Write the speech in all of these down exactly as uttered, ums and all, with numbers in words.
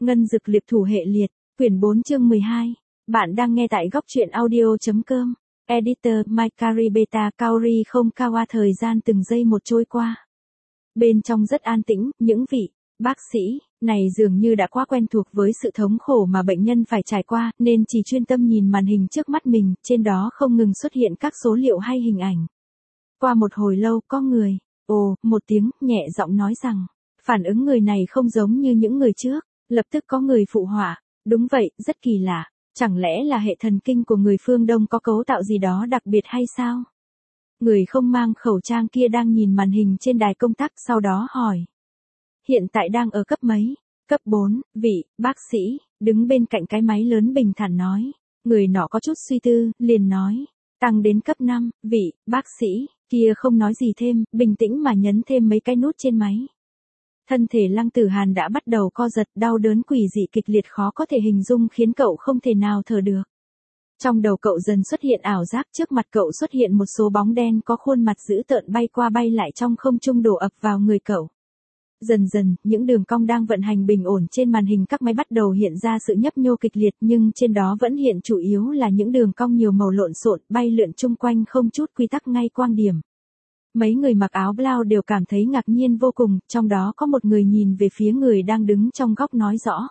Ngân dực liệp thủ hệ liệt, quyển bốn chương mười hai. Bạn đang nghe tại góc truyện audio.com. Editor Maikari Beta Kaori không Kawa. Thời gian từng giây một trôi qua. Bên trong rất an tĩnh, những vị bác sĩ này dường như đã quá quen thuộc với sự thống khổ mà bệnh nhân phải trải qua, nên chỉ chuyên tâm nhìn màn hình trước mắt mình, trên đó không ngừng xuất hiện các số liệu hay hình ảnh. Qua một hồi lâu, có người, ồ, một tiếng, nhẹ giọng nói rằng, phản ứng người này không giống như những người trước. Lập tức có người phụ họa, đúng vậy, rất kỳ lạ, chẳng lẽ là hệ thần kinh của người phương Đông có cấu tạo gì đó đặc biệt hay sao? Người không mang khẩu trang kia đang nhìn màn hình trên đài công tác, sau đó hỏi. Hiện tại đang ở cấp mấy? Cấp bốn, vị bác sĩ, đứng bên cạnh cái máy lớn bình thản nói. Người nọ có chút suy tư, liền nói. Tăng đến cấp năm, vị bác sĩ, kia không nói gì thêm, bình tĩnh mà nhấn thêm mấy cái nút trên máy. Thân thể Lăng Tử Hàn đã bắt đầu co giật, đau đớn quỷ dị kịch liệt khó có thể hình dung khiến cậu không thể nào thở được. Trong đầu cậu dần xuất hiện ảo giác, trước mặt cậu xuất hiện một số bóng đen có khuôn mặt dữ tợn bay qua bay lại trong không trung đổ ập vào người cậu. Dần dần, những đường cong đang vận hành bình ổn trên màn hình các máy bắt đầu hiện ra sự nhấp nhô kịch liệt, nhưng trên đó vẫn hiện chủ yếu là những đường cong nhiều màu lộn xộn, bay lượn chung quanh không chút quy tắc ngay quang điểm. Mấy người mặc áo blau đều cảm thấy ngạc nhiên vô cùng, trong đó có một người nhìn về phía người đang đứng trong góc nói rõ.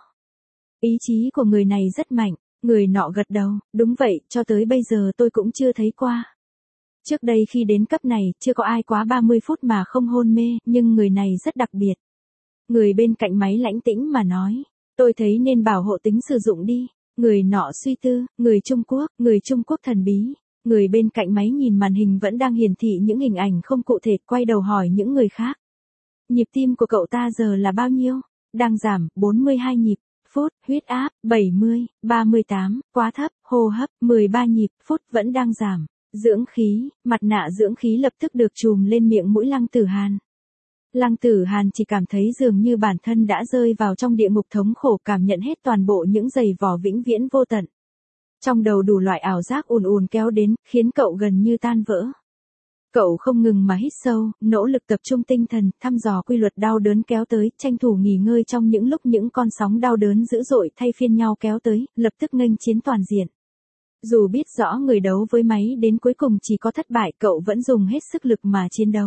Ý chí của người này rất mạnh, người nọ gật đầu, đúng vậy, cho tới bây giờ tôi cũng chưa thấy qua. Trước đây khi đến cấp này, chưa có ai quá ba mươi phút mà không hôn mê, nhưng người này rất đặc biệt. Người bên cạnh máy lãnh tĩnh mà nói, tôi thấy nên bảo hộ tính sử dụng đi. Người nọ suy tư, người Trung Quốc, người Trung Quốc thần bí. Người bên cạnh máy nhìn màn hình vẫn đang hiển thị những hình ảnh không cụ thể, quay đầu hỏi những người khác. Nhịp tim của cậu ta giờ là bao nhiêu? Đang giảm, bốn mươi hai nhịp, phút, huyết áp, bảy mươi, ba mươi tám, quá thấp, hô hấp, mười ba nhịp, phút vẫn đang giảm. Dưỡng khí, mặt nạ dưỡng khí lập tức được trùm lên miệng mũi Lăng Tử Hàn. Lăng Tử Hàn chỉ cảm thấy dường như bản thân đã rơi vào trong địa ngục thống khổ, cảm nhận hết toàn bộ những giày vò vĩnh viễn vô tận. Trong đầu đủ loại ảo giác ùn ùn kéo đến, khiến cậu gần như tan vỡ. Cậu không ngừng mà hít sâu, nỗ lực tập trung tinh thần, thăm dò quy luật đau đớn kéo tới, tranh thủ nghỉ ngơi trong những lúc những con sóng đau đớn dữ dội thay phiên nhau kéo tới, lập tức nghênh chiến toàn diện. Dù biết rõ người đấu với máy đến cuối cùng chỉ có thất bại, cậu vẫn dùng hết sức lực mà chiến đấu.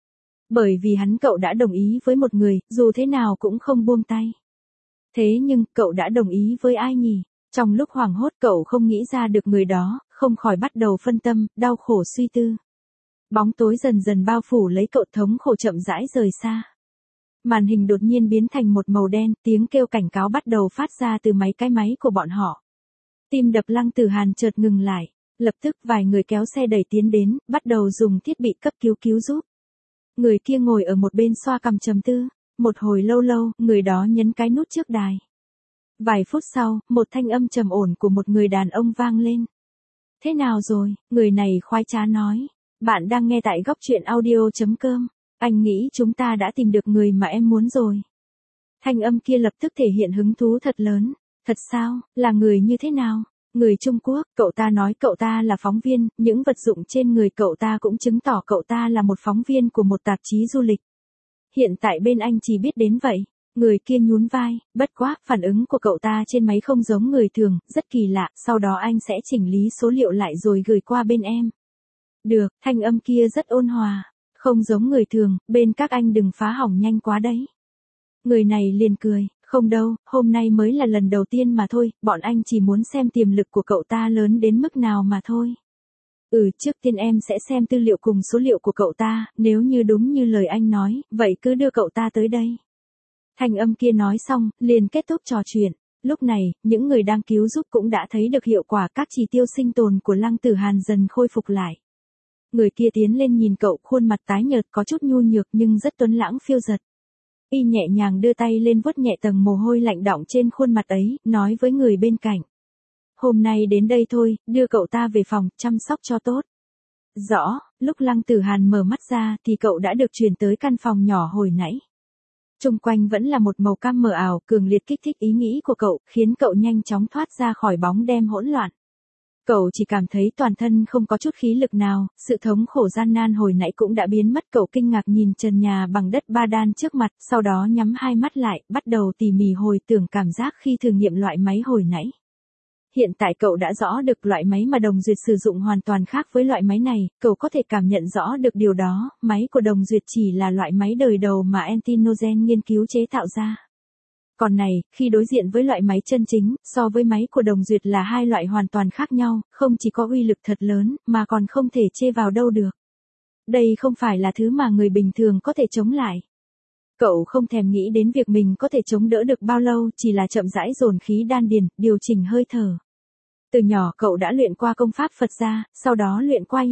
Bởi vì hắn cậu đã đồng ý với một người, dù thế nào cũng không buông tay. Thế nhưng, cậu đã đồng ý với ai nhỉ? Trong lúc hoảng hốt cậu không nghĩ ra được người đó, không khỏi bắt đầu phân tâm, đau khổ suy tư. Bóng tối dần dần bao phủ lấy cậu, thống khổ chậm rãi rời xa. Màn hình đột nhiên biến thành một màu đen, tiếng kêu cảnh cáo bắt đầu phát ra từ máy cái máy của bọn họ. Tim đập Lăng Tử Hàn chợt ngừng lại, lập tức vài người kéo xe đẩy tiến đến, bắt đầu dùng thiết bị cấp cứu cứu giúp. Người kia ngồi ở một bên xoa cằm trầm tư, một hồi lâu lâu, người đó nhấn cái nút trước đài. Vài phút sau, một thanh âm trầm ổn của một người đàn ông vang lên. Thế nào rồi? Người này khoái trá nói. Bạn đang nghe tại góc truyện audio.com. Anh nghĩ chúng ta đã tìm được người mà em muốn rồi. Thanh âm kia lập tức thể hiện hứng thú thật lớn. Thật sao? Là người như thế nào? Người Trung Quốc, cậu ta nói cậu ta là phóng viên, những vật dụng trên người cậu ta cũng chứng tỏ cậu ta là một phóng viên của một tạp chí du lịch. Hiện tại bên anh chỉ biết đến vậy. Người kia nhún vai, bất quá, phản ứng của cậu ta trên máy không giống người thường, rất kỳ lạ, sau đó anh sẽ chỉnh lý số liệu lại rồi gửi qua bên em. Được, thanh âm kia rất ôn hòa, không giống người thường, bên các anh đừng phá hỏng nhanh quá đấy. Người này liền cười, không đâu, hôm nay mới là lần đầu tiên mà thôi, bọn anh chỉ muốn xem tiềm lực của cậu ta lớn đến mức nào mà thôi. Ừ, trước tiên em sẽ xem tư liệu cùng số liệu của cậu ta, nếu như đúng như lời anh nói, vậy cứ đưa cậu ta tới đây. Thanh âm kia nói xong, liền kết thúc trò chuyện. Lúc này, những người đang cứu giúp cũng đã thấy được hiệu quả, các chỉ tiêu sinh tồn của Lăng Tử Hàn dần khôi phục lại. Người kia tiến lên nhìn cậu, khuôn mặt tái nhợt có chút nhu nhược nhưng rất tuấn lãng phiêu dật. Y nhẹ nhàng đưa tay lên vuốt nhẹ tầng mồ hôi lạnh đọng trên khuôn mặt ấy, nói với người bên cạnh. Hôm nay đến đây thôi, đưa cậu ta về phòng, chăm sóc cho tốt. Rõ, lúc Lăng Tử Hàn mở mắt ra thì cậu đã được chuyển tới căn phòng nhỏ hồi nãy. Xung quanh vẫn là một màu cam mờ ảo, cường liệt kích thích ý nghĩ của cậu, khiến cậu nhanh chóng thoát ra khỏi bóng đêm hỗn loạn. Cậu chỉ cảm thấy toàn thân không có chút khí lực nào, sự thống khổ gian nan hồi nãy cũng đã biến mất. Cậu kinh ngạc nhìn trần nhà bằng đất ba đan trước mặt, sau đó nhắm hai mắt lại, bắt đầu tỉ mỉ hồi tưởng cảm giác khi thử nghiệm loại máy hồi nãy. Hiện tại cậu đã rõ được loại máy mà Đồng Duyệt sử dụng hoàn toàn khác với loại máy này, cậu có thể cảm nhận rõ được điều đó, máy của Đồng Duyệt chỉ là loại máy đời đầu mà Antinogen nghiên cứu chế tạo ra. Còn này, khi đối diện với loại máy chân chính, so với máy của Đồng Duyệt là hai loại hoàn toàn khác nhau, không chỉ có uy lực thật lớn, mà còn không thể chê vào đâu được. Đây không phải là thứ mà người bình thường có thể chống lại. Cậu không thèm nghĩ đến việc mình có thể chống đỡ được bao lâu, chỉ là chậm rãi dồn khí đan điền, điều chỉnh hơi thở. Từ nhỏ cậu đã luyện qua công pháp Phật gia, sau đó luyện qua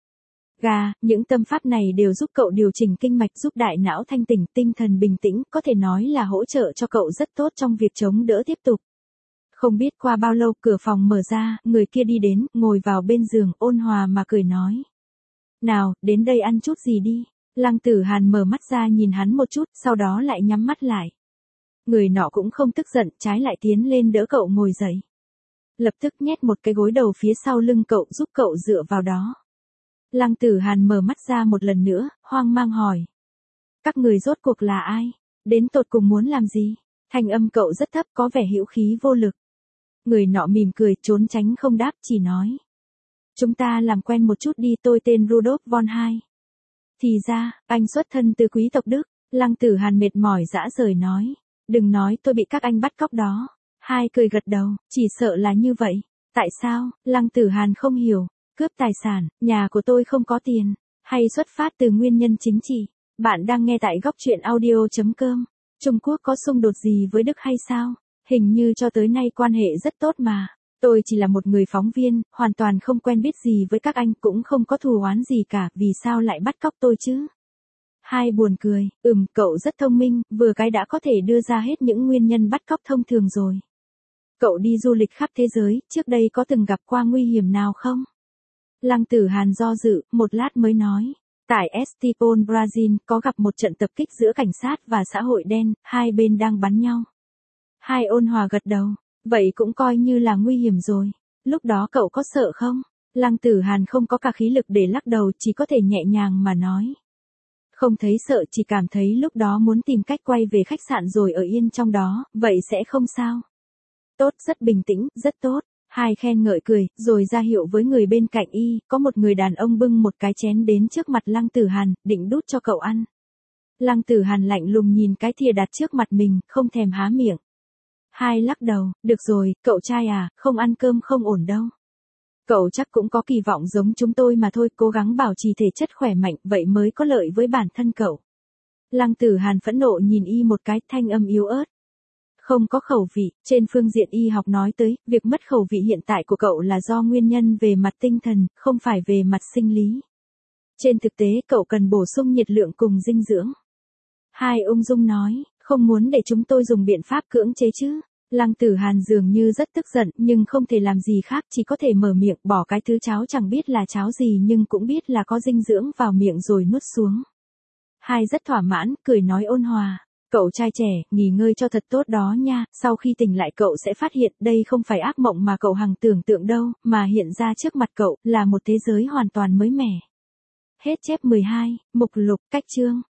yoga, những tâm pháp này đều giúp cậu điều chỉnh kinh mạch, giúp đại não thanh tỉnh, tinh thần bình tĩnh, có thể nói là hỗ trợ cho cậu rất tốt trong việc chống đỡ tiếp tục. Không biết qua bao lâu cửa phòng mở ra, người kia đi đến, ngồi vào bên giường, ôn hòa mà cười nói. Nào, đến đây ăn chút gì đi. Lăng Tử Hàn mở mắt ra nhìn hắn một chút, sau đó lại nhắm mắt lại. Người nọ cũng không tức giận, trái lại tiến lên đỡ cậu ngồi dậy. Lập tức nhét một cái gối đầu phía sau lưng cậu, giúp cậu dựa vào đó. Lăng Tử Hàn mở mắt ra một lần nữa, hoang mang hỏi. Các người rốt cuộc là ai? Đến tột cùng muốn làm gì? Thanh âm cậu rất thấp, có vẻ hữu khí vô lực. Người nọ mỉm cười, trốn tránh không đáp, chỉ nói. Chúng ta làm quen một chút đi, tôi tên Rudolf von Hai. Thì ra, anh xuất thân từ quý tộc Đức. Lăng Tử Hàn mệt mỏi dã rời nói. Đừng nói tôi bị các anh bắt cóc đó. Hai cười gật đầu, chỉ sợ là như vậy. Tại sao? Lăng Tử Hàn không hiểu. Cướp tài sản, nhà của tôi không có tiền. Hay xuất phát từ nguyên nhân chính trị. Bạn đang nghe tại góc truyện audio chấm com. Trung Quốc có xung đột gì với Đức hay sao? Hình như cho tới nay quan hệ rất tốt mà. Tôi chỉ là một người phóng viên, hoàn toàn không quen biết gì với các anh, cũng không có thù oán gì cả, vì sao lại bắt cóc tôi chứ? Hai buồn cười, ừm, cậu rất thông minh, vừa cái đã có thể đưa ra hết những nguyên nhân bắt cóc thông thường rồi. Cậu đi du lịch khắp thế giới, trước đây có từng gặp qua nguy hiểm nào không? Lăng Tử Hàn do dự, một lát mới nói. Tại Estepol, Brazil, có gặp một trận tập kích giữa cảnh sát và xã hội đen, hai bên đang bắn nhau. Hai ôn hòa gật đầu. Vậy cũng coi như là nguy hiểm rồi. Lúc đó cậu có sợ không? Lăng Tử Hàn không có cả khí lực để lắc đầu, chỉ có thể nhẹ nhàng mà nói. Không thấy sợ, chỉ cảm thấy lúc đó muốn tìm cách quay về khách sạn rồi ở yên trong đó, vậy sẽ không sao. Tốt, rất bình tĩnh, rất tốt. Hai khen ngợi cười, rồi ra hiệu với người bên cạnh y, có một người đàn ông bưng một cái chén đến trước mặt Lăng Tử Hàn, định đút cho cậu ăn. Lăng Tử Hàn lạnh lùng nhìn cái thìa đặt trước mặt mình, không thèm há miệng. Hai lắc đầu, được rồi, cậu trai à, không ăn cơm không ổn đâu. Cậu chắc cũng có kỳ vọng giống chúng tôi mà thôi, cố gắng bảo trì thể chất khỏe mạnh, vậy mới có lợi với bản thân cậu. Lăng Tử Hàn phẫn nộ nhìn y một cái, thanh âm yếu ớt. Không có khẩu vị, trên phương diện y học nói tới, việc mất khẩu vị hiện tại của cậu là do nguyên nhân về mặt tinh thần, không phải về mặt sinh lý. Trên thực tế cậu cần bổ sung nhiệt lượng cùng dinh dưỡng. Hai ung dung nói, không muốn để chúng tôi dùng biện pháp cưỡng chế chứ. Lăng Tử Hàn dường như rất tức giận, nhưng không thể làm gì khác, chỉ có thể mở miệng, bỏ cái thứ cháo chẳng biết là cháo gì nhưng cũng biết là có dinh dưỡng vào miệng rồi nuốt xuống. Hai rất thỏa mãn, cười nói ôn hòa. Cậu trai trẻ, nghỉ ngơi cho thật tốt đó nha, sau khi tỉnh lại cậu sẽ phát hiện đây không phải ác mộng mà cậu hằng tưởng tượng đâu, mà hiện ra trước mặt cậu, là một thế giới hoàn toàn mới mẻ. Hết chép mười hai, mục lục, cách chương.